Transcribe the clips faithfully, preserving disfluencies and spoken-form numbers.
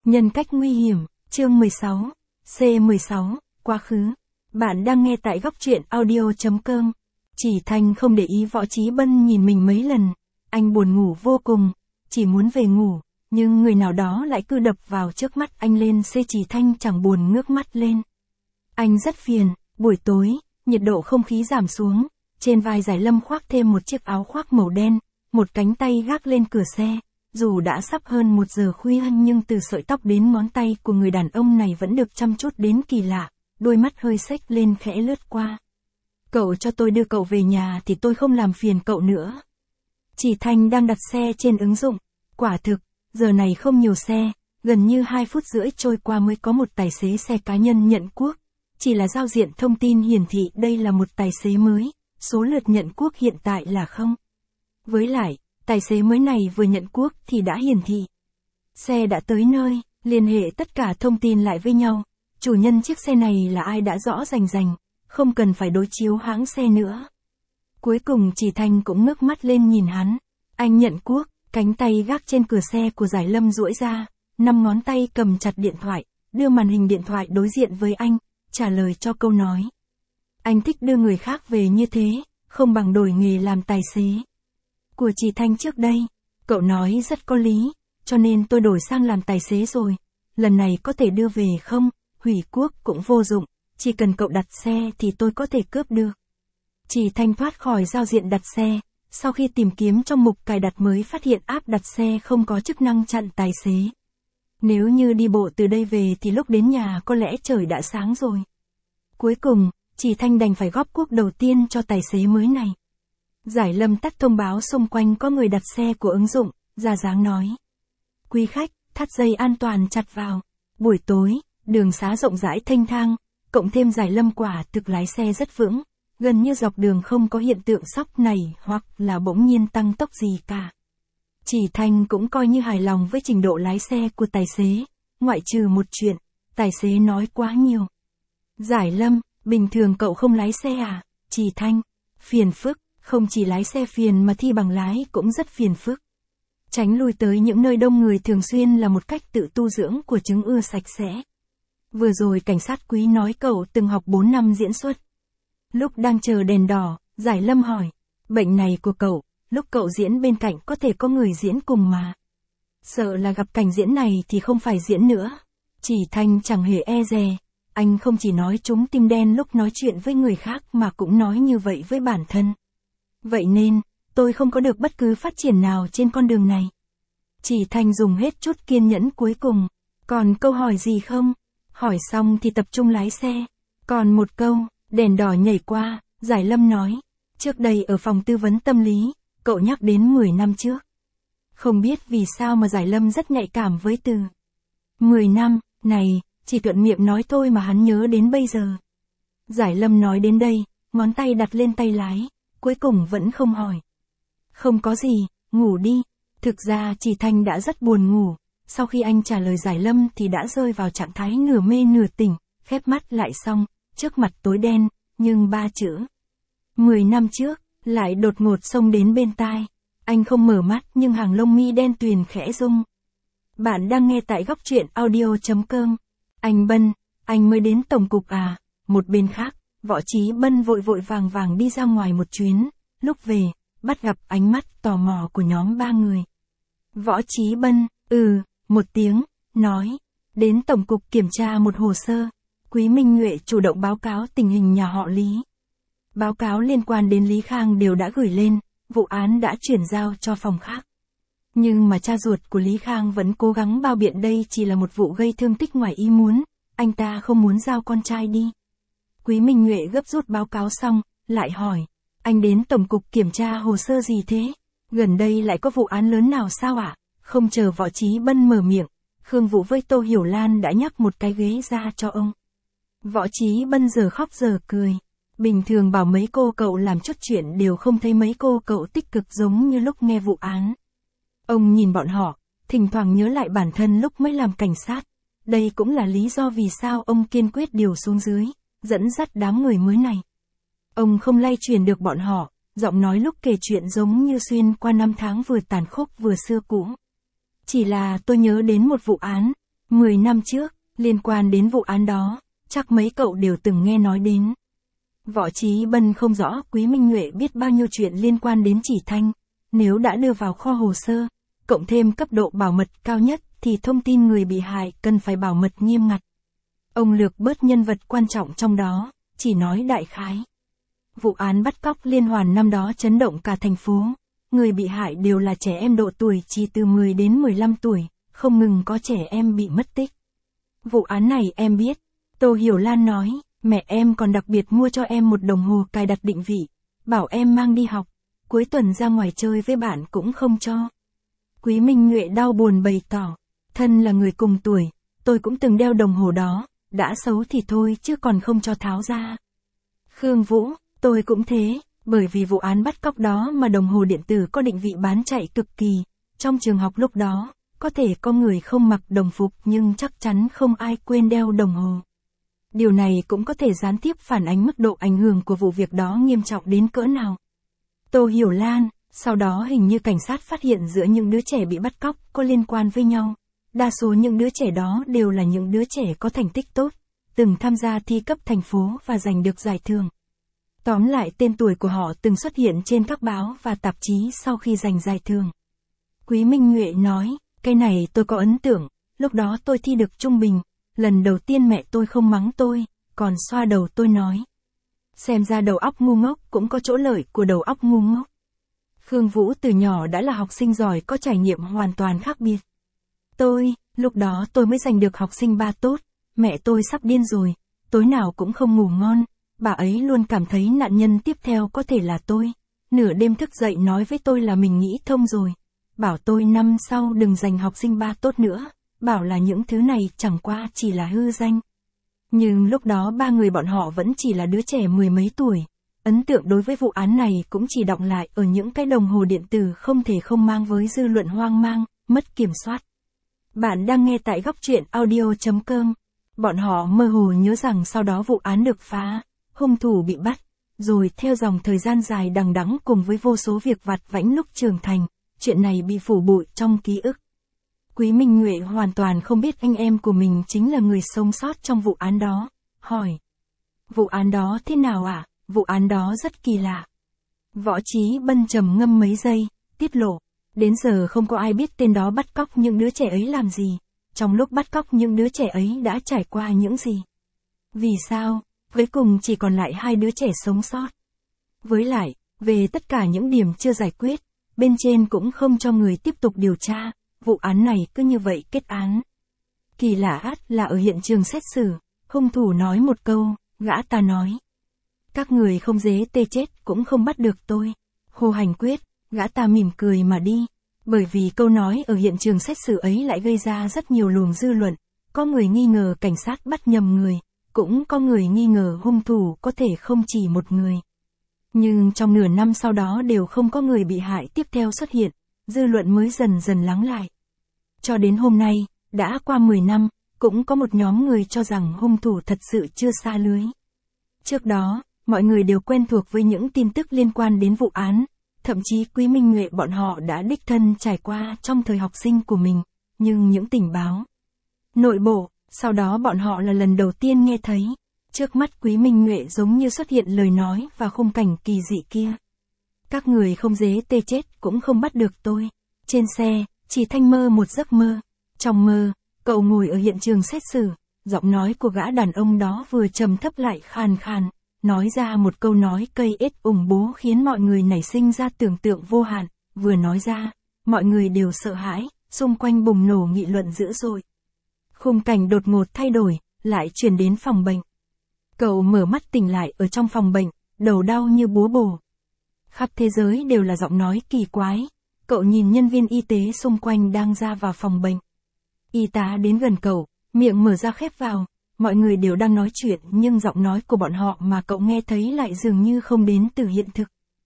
Nhân cách nguy hiểm, chương mười sáu, C mười sáu, quá khứ. Bạn đang nghe tại góc truyện audio chấm com. Chỉ Thanh không để ý Võ Chí Bân nhìn mình mấy lần. Anh buồn ngủ vô cùng, chỉ muốn về ngủ, nhưng người nào đó lại cứ đập vào trước mắt anh lên. C Chỉ Thanh chẳng buồn ngước mắt lên. Anh rất phiền, buổi tối, nhiệt độ không khí giảm xuống, trên vai Giải Lâm khoác thêm một chiếc áo khoác màu đen, một cánh tay gác lên cửa xe. Dù đã sắp hơn một giờ khuya nhưng từ sợi tóc đến ngón tay của người đàn ông này vẫn được chăm chút đến kỳ lạ, đôi mắt hơi xếch lên khẽ lướt qua. Cậu cho tôi đưa cậu về nhà thì tôi không làm phiền cậu nữa. Chỉ Thanh đang đặt xe trên ứng dụng. Quả thực, giờ này không nhiều xe, gần như hai phút rưỡi trôi qua mới có một tài xế xe cá nhân nhận cuốc. Chỉ là giao diện thông tin hiển thị đây là một tài xế mới, số lượt nhận cuốc hiện tại là không. Với lại, tài xế mới này vừa nhận cuốc thì đã hiển thị. Xe đã tới nơi, liên hệ tất cả thông tin lại với nhau. Chủ nhân chiếc xe này là ai đã rõ rành rành, không cần phải đối chiếu hãng xe nữa. Cuối cùng Chỉ Thanh cũng ngước mắt lên nhìn hắn. Anh nhận cuốc, cánh tay gác trên cửa xe của Giải Lâm duỗi ra, năm ngón tay cầm chặt điện thoại, đưa màn hình điện thoại đối diện với anh, trả lời cho câu nói. Anh thích đưa người khác về như thế, không bằng đổi nghề làm tài xế. Của Chỉ Thanh trước đây, cậu nói rất có lý, cho nên tôi đổi sang làm tài xế rồi. Lần này có thể đưa về không? Hủy cuốc cũng vô dụng, chỉ cần cậu đặt xe thì tôi có thể cướp được. Chỉ Thanh thoát khỏi giao diện đặt xe, sau khi tìm kiếm trong mục cài đặt mới phát hiện app đặt xe không có chức năng chặn tài xế. Nếu như đi bộ từ đây về thì lúc đến nhà có lẽ trời đã sáng rồi. Cuối cùng, Chỉ Thanh đành phải góp cuốc đầu tiên cho tài xế mới này. Giải Lâm tắt thông báo xung quanh có người đặt xe của ứng dụng, ra dáng nói. Quý khách, thắt dây an toàn chặt vào. Buổi tối, đường xá rộng rãi thênh thang, cộng thêm Giải Lâm quả thực lái xe rất vững, gần như dọc đường không có hiện tượng sóc nảy hoặc là bỗng nhiên tăng tốc gì cả. Chỉ Thanh cũng coi như hài lòng với trình độ lái xe của tài xế, ngoại trừ một chuyện, tài xế nói quá nhiều. Giải Lâm, bình thường cậu không lái xe à? Chỉ Thanh, phiền phức. Không chỉ lái xe phiền mà thi bằng lái cũng rất phiền phức. Tránh lui tới những nơi đông người thường xuyên là một cách tự tu dưỡng của chứng ưa sạch sẽ. Vừa rồi cảnh sát quý nói cậu từng học bốn năm diễn xuất. Lúc đang chờ đèn đỏ, Giải Lâm hỏi, bệnh này của cậu, lúc cậu diễn bên cạnh có thể có người diễn cùng mà. Sợ là gặp cảnh diễn này thì không phải diễn nữa. Chỉ Thanh chẳng hề e dè, anh không chỉ nói trúng tim đen lúc nói chuyện với người khác mà cũng nói như vậy với bản thân. Vậy nên, tôi không có được bất cứ phát triển nào trên con đường này. Chỉ Thanh dùng hết chút kiên nhẫn cuối cùng. Còn câu hỏi gì không? Hỏi xong thì tập trung lái xe. Còn một câu, đèn đỏ nhảy qua, Giải Lâm nói. Trước đây ở phòng tư vấn tâm lý, cậu nhắc đến mười năm trước. Không biết vì sao mà Giải Lâm rất nhạy cảm với từ mười năm, này, chỉ thuận miệng nói thôi mà hắn nhớ đến bây giờ. Giải Lâm nói đến đây, ngón tay đặt lên tay lái. Cuối cùng vẫn không hỏi. Không có gì, ngủ đi. Thực ra Chỉ Thanh đã rất buồn ngủ. Sau khi anh trả lời Giải Lâm thì đã rơi vào trạng thái nửa mê nửa tỉnh. Khép mắt lại xong, trước mặt tối đen, nhưng ba chữ. Mười năm trước, lại đột ngột xông đến bên tai. Anh không mở mắt nhưng hàng lông mi đen tuyền khẽ rung. Bạn đang nghe tại góc truyện audio chấm com. Anh Bân, anh mới đến tổng cục à? Một bên khác. Võ Chí Bân vội vội vàng vàng đi ra ngoài một chuyến, lúc về, bắt gặp ánh mắt tò mò của nhóm ba người. Võ Chí Bân, ừ, một tiếng, nói, đến tổng cục kiểm tra một hồ sơ, Quý Minh Nhuệ chủ động báo cáo tình hình nhà họ Lý. Báo cáo liên quan đến Lý Khang đều đã gửi lên, vụ án đã chuyển giao cho phòng khác. Nhưng mà cha ruột của Lý Khang vẫn cố gắng bao biện đây chỉ là một vụ gây thương tích ngoài ý muốn, anh ta không muốn giao con trai đi. Quý Minh Nhuệ gấp rút báo cáo xong, lại hỏi, anh đến tổng cục kiểm tra hồ sơ gì thế? Gần đây lại có vụ án lớn nào sao ạ? À? Không chờ Võ Chí Bân mở miệng, Khương Vũ với Tô Hiểu Lan đã nhắc một cái ghế ra cho ông. Võ Chí Bân giờ khóc giờ cười. Bình thường bảo mấy cô cậu làm chút chuyện đều không thấy mấy cô cậu tích cực giống như lúc nghe vụ án. Ông nhìn bọn họ, thỉnh thoảng nhớ lại bản thân lúc mới làm cảnh sát. Đây cũng là lý do vì sao ông kiên quyết điều xuống dưới, dẫn dắt đám người mới này. Ông không lay truyền được bọn họ, giọng nói lúc kể chuyện giống như xuyên qua năm tháng vừa tàn khốc vừa xưa cũ. Chỉ là tôi nhớ đến một vụ án, mười năm trước, liên quan đến vụ án đó, chắc mấy cậu đều từng nghe nói đến. Võ Chí Bân không rõ Quý Minh Nhuệ biết bao nhiêu chuyện liên quan đến Chỉ Thanh. Nếu đã đưa vào kho hồ sơ, cộng thêm cấp độ bảo mật cao nhất, thì thông tin người bị hại cần phải bảo mật nghiêm ngặt. Ông lược bớt nhân vật quan trọng trong đó, chỉ nói đại khái. Vụ án bắt cóc liên hoàn năm đó chấn động cả thành phố. Người bị hại đều là trẻ em độ tuổi chỉ từ mười đến mười lăm tuổi, không ngừng có trẻ em bị mất tích. Vụ án này em biết. Tô Hiểu Lan nói, mẹ em còn đặc biệt mua cho em một đồng hồ cài đặt định vị, bảo em mang đi học, cuối tuần ra ngoài chơi với bạn cũng không cho. Quý Minh Nhuệ đau buồn bày tỏ, thân là người cùng tuổi, tôi cũng từng đeo đồng hồ đó, đã xấu thì thôi chứ còn không cho tháo ra. Khương Vũ, tôi cũng thế, bởi vì vụ án bắt cóc đó mà đồng hồ điện tử có định vị bán chạy cực kỳ, trong trường học lúc đó, có thể có người không mặc đồng phục nhưng chắc chắn không ai quên đeo đồng hồ. Điều này cũng có thể gián tiếp phản ánh mức độ ảnh hưởng của vụ việc đó nghiêm trọng đến cỡ nào. Tô Hiểu Lan, sau đó hình như cảnh sát phát hiện giữa những đứa trẻ bị bắt cóc có liên quan với nhau. Đa số những đứa trẻ đó đều là những đứa trẻ có thành tích tốt, từng tham gia thi cấp thành phố và giành được giải thưởng. Tóm lại tên tuổi của họ từng xuất hiện trên các báo và tạp chí sau khi giành giải thưởng. Quý Minh Nhuệ nói, cái này tôi có ấn tượng, lúc đó tôi thi được trung bình, lần đầu tiên mẹ tôi không mắng tôi, còn xoa đầu tôi nói. Xem ra đầu óc ngu ngốc cũng có chỗ lợi của đầu óc ngu ngốc. Khương Vũ từ nhỏ đã là học sinh giỏi có trải nghiệm hoàn toàn khác biệt. Tôi, lúc đó tôi mới giành được học sinh ba tốt, mẹ tôi sắp điên rồi, tối nào cũng không ngủ ngon, bà ấy luôn cảm thấy nạn nhân tiếp theo có thể là tôi. Nửa đêm thức dậy nói với tôi là mình nghĩ thông rồi, bảo tôi năm sau đừng giành học sinh ba tốt nữa, bảo là những thứ này chẳng qua chỉ là hư danh. Nhưng lúc đó ba người bọn họ vẫn chỉ là đứa trẻ mười mấy tuổi. Ấn tượng đối với vụ án này cũng chỉ đọng lại ở những cái đồng hồ điện tử không thể không mang với dư luận hoang mang, mất kiểm soát. Bạn đang nghe tại góc truyện audio chấm com. Bọn họ mơ hồ nhớ rằng sau đó vụ án được phá, hung thủ bị bắt, rồi theo dòng thời gian dài đằng đẵng cùng với vô số việc vặt vãnh lúc trưởng thành, chuyện này bị phủ bụi trong ký ức. Quý Minh Nhuệ hoàn toàn không biết anh em của mình chính là người sống sót trong vụ án đó. Hỏi, vụ án đó thế nào ạ? À? Vụ án đó rất kỳ lạ. Võ Chí Bân trầm ngâm mấy giây, tiết lộ. Đến giờ không có ai biết tên đó bắt cóc những đứa trẻ ấy làm gì. Trong lúc bắt cóc những đứa trẻ ấy đã trải qua những gì. Vì sao, cuối cùng chỉ còn lại hai đứa trẻ sống sót. Với lại, về tất cả những điểm chưa giải quyết, bên trên cũng không cho người tiếp tục điều tra. Vụ án này cứ như vậy kết án. Kỳ lạ át là ở hiện trường xét xử, hung thủ nói một câu, gã ta nói. Các người không dế tê chết cũng không bắt được tôi. Hồ Hành Quyết, gã ta mỉm cười mà đi. Bởi vì câu nói ở hiện trường xét xử ấy lại gây ra rất nhiều luồng dư luận. Có người nghi ngờ cảnh sát bắt nhầm người, cũng có người nghi ngờ hung thủ có thể không chỉ một người. Nhưng trong nửa năm sau đó đều không có người bị hại tiếp theo xuất hiện, dư luận mới dần dần lắng lại. Cho đến hôm nay, đã qua mười năm, cũng có một nhóm người cho rằng hung thủ thật sự chưa sa lưới. Trước đó, mọi người đều quen thuộc với những tin tức liên quan đến vụ án, thậm chí Quý Minh Nhuệ bọn họ đã đích thân trải qua trong thời học sinh của mình, nhưng những tình báo nội bộ, sau đó bọn họ là lần đầu tiên nghe thấy. Trước mắt Quý Minh Nhuệ giống như xuất hiện lời nói và khung cảnh kỳ dị kia. Các người không dế tê chết cũng không bắt được tôi. Trên xe, Chỉ Thanh mơ một giấc mơ. Trong mơ, cậu ngồi ở hiện trường xét xử, giọng nói của gã đàn ông đó vừa trầm thấp lại khàn khàn, nói ra một câu nói cây ết ủng bố khiến mọi người nảy sinh ra tưởng tượng vô hạn, vừa nói ra, mọi người đều sợ hãi, xung quanh bùng nổ nghị luận dữ dội. Khung cảnh đột ngột thay đổi, lại chuyển đến phòng bệnh. Cậu mở mắt tỉnh lại ở trong phòng bệnh, đầu đau như búa bổ. Khắp thế giới đều là giọng nói kỳ quái. Cậu nhìn nhân viên y tế xung quanh đang ra vào phòng bệnh. Y tá đến gần cậu, miệng mở ra khép vào, mọi người đều đang nói chuyện nhưng giọng nói của bọn họ mà cậu nghe thấy lại dường như không đến từ hiện thực.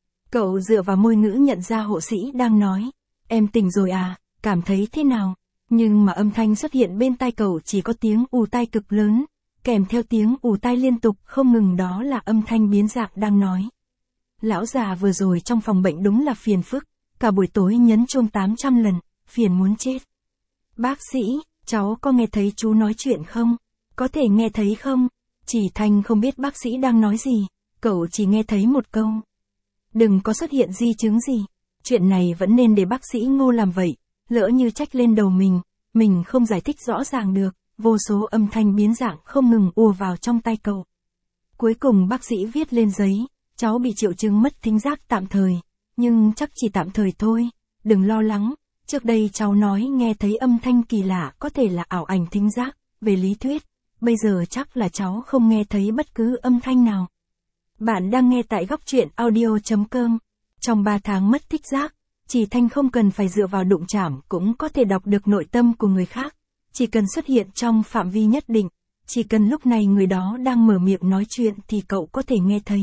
Cậu dựa vào môi ngữ nhận ra hộ sĩ đang nói, em tỉnh rồi à, cảm thấy thế nào? Nhưng mà âm thanh xuất hiện bên tai cậu chỉ có tiếng ù tai cực lớn, kèm theo tiếng ù tai liên tục không ngừng, đó là âm thanh biến dạng đang nói. Lão già vừa rồi trong phòng bệnh đúng là phiền phức, cả buổi tối nhấn chuông tám trăm lần, phiền muốn chết. Bác sĩ, cháu có nghe thấy chú nói chuyện không? Có thể nghe thấy không? Chỉ Thanh không biết bác sĩ đang nói gì, cậu chỉ nghe thấy một câu. Đừng có xuất hiện di chứng gì. Chuyện này vẫn nên để bác sĩ Ngô làm vậy, lỡ như trách lên đầu mình, mình không giải thích rõ ràng được, vô số âm thanh biến dạng không ngừng ùa vào trong tay cậu. Cuối cùng bác sĩ viết lên giấy, cháu bị triệu chứng mất thính giác tạm thời, nhưng chắc chỉ tạm thời thôi, đừng lo lắng, trước đây cháu nói nghe thấy âm thanh kỳ lạ có thể là ảo ảnh thính giác, về lý thuyết, bây giờ chắc là cháu không nghe thấy bất cứ âm thanh nào. Bạn đang nghe tại góc truyện audio chấm com. Trong ba tháng mất thích giác, Chỉ Thanh không cần phải dựa vào đụng chạm cũng có thể đọc được nội tâm của người khác, chỉ cần xuất hiện trong phạm vi nhất định, chỉ cần lúc này người đó đang mở miệng nói chuyện thì cậu có thể nghe thấy.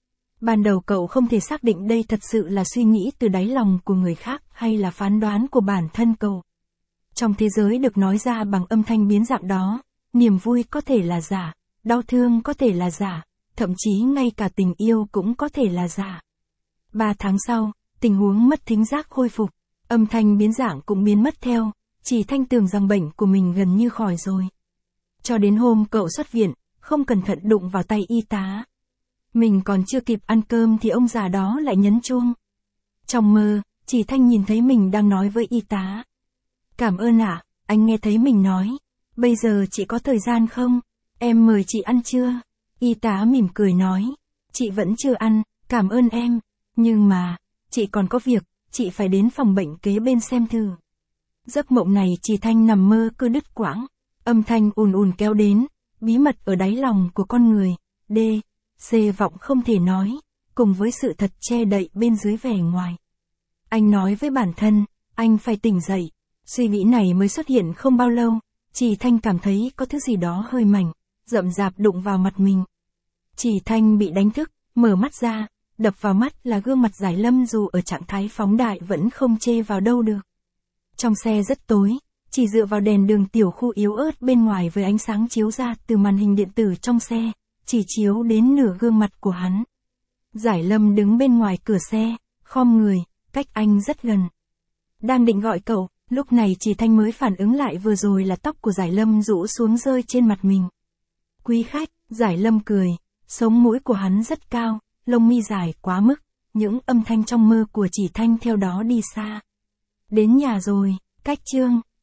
Ban đầu cậu không thể xác định đây thật sự là suy nghĩ từ đáy lòng của người khác hay là phán đoán của bản thân cậu. Trong thế giới được nói ra bằng âm thanh biến dạng đó, niềm vui có thể là giả, đau thương có thể là giả, thậm chí ngay cả tình yêu cũng có thể là giả. Ba tháng sau, tình huống mất thính giác khôi phục, âm thanh biến dạng cũng biến mất theo, Chỉ Thanh tưởng rằng bệnh của mình gần như khỏi rồi. Cho đến hôm cậu xuất viện, không cẩn thận đụng vào tay y tá. Mình còn chưa kịp ăn cơm thì ông già đó lại nhấn chuông. Trong mơ, Chỉ Thanh nhìn thấy mình đang nói với y tá. Cảm ơn ạ, anh nghe thấy mình nói. Bây giờ chị có thời gian không? Em mời chị ăn trưa. Y tá mỉm cười nói. Chị vẫn chưa ăn, cảm ơn em. Nhưng mà, chị còn có việc, chị phải đến phòng bệnh kế bên xem thử. Giấc mộng này Chỉ Thanh nằm mơ cứ đứt quãng. Âm thanh ùn ùn kéo đến, bí mật ở đáy lòng của con người. D. C vọng không thể nói, cùng với sự thật che đậy bên dưới vẻ ngoài. Anh nói với bản thân, anh phải tỉnh dậy. Suy nghĩ này mới xuất hiện không bao lâu, Chỉ Thanh cảm thấy có thứ gì đó hơi mảnh, rậm rạp đụng vào mặt mình. Chỉ Thanh bị đánh thức, mở mắt ra, đập vào mắt là gương mặt Giải Lâm dù ở trạng thái phóng đại vẫn không chê vào đâu được. Trong xe rất tối, chỉ dựa vào đèn đường tiểu khu yếu ớt bên ngoài với ánh sáng chiếu ra từ màn hình điện tử trong xe, chỉ chiếu đến nửa gương mặt của hắn. Giải Lâm đứng bên ngoài cửa xe, khom người, cách anh rất gần. Đang định gọi cậu, lúc này Chỉ Thanh mới phản ứng lại vừa rồi là tóc của Giải Lâm rũ xuống rơi trên mặt mình. Quý khách, Giải Lâm cười, sống mũi của hắn rất cao, lông mi dài quá mức, những âm thanh trong mơ của Chỉ Thanh theo đó đi xa. Đến nhà rồi, cách Trương.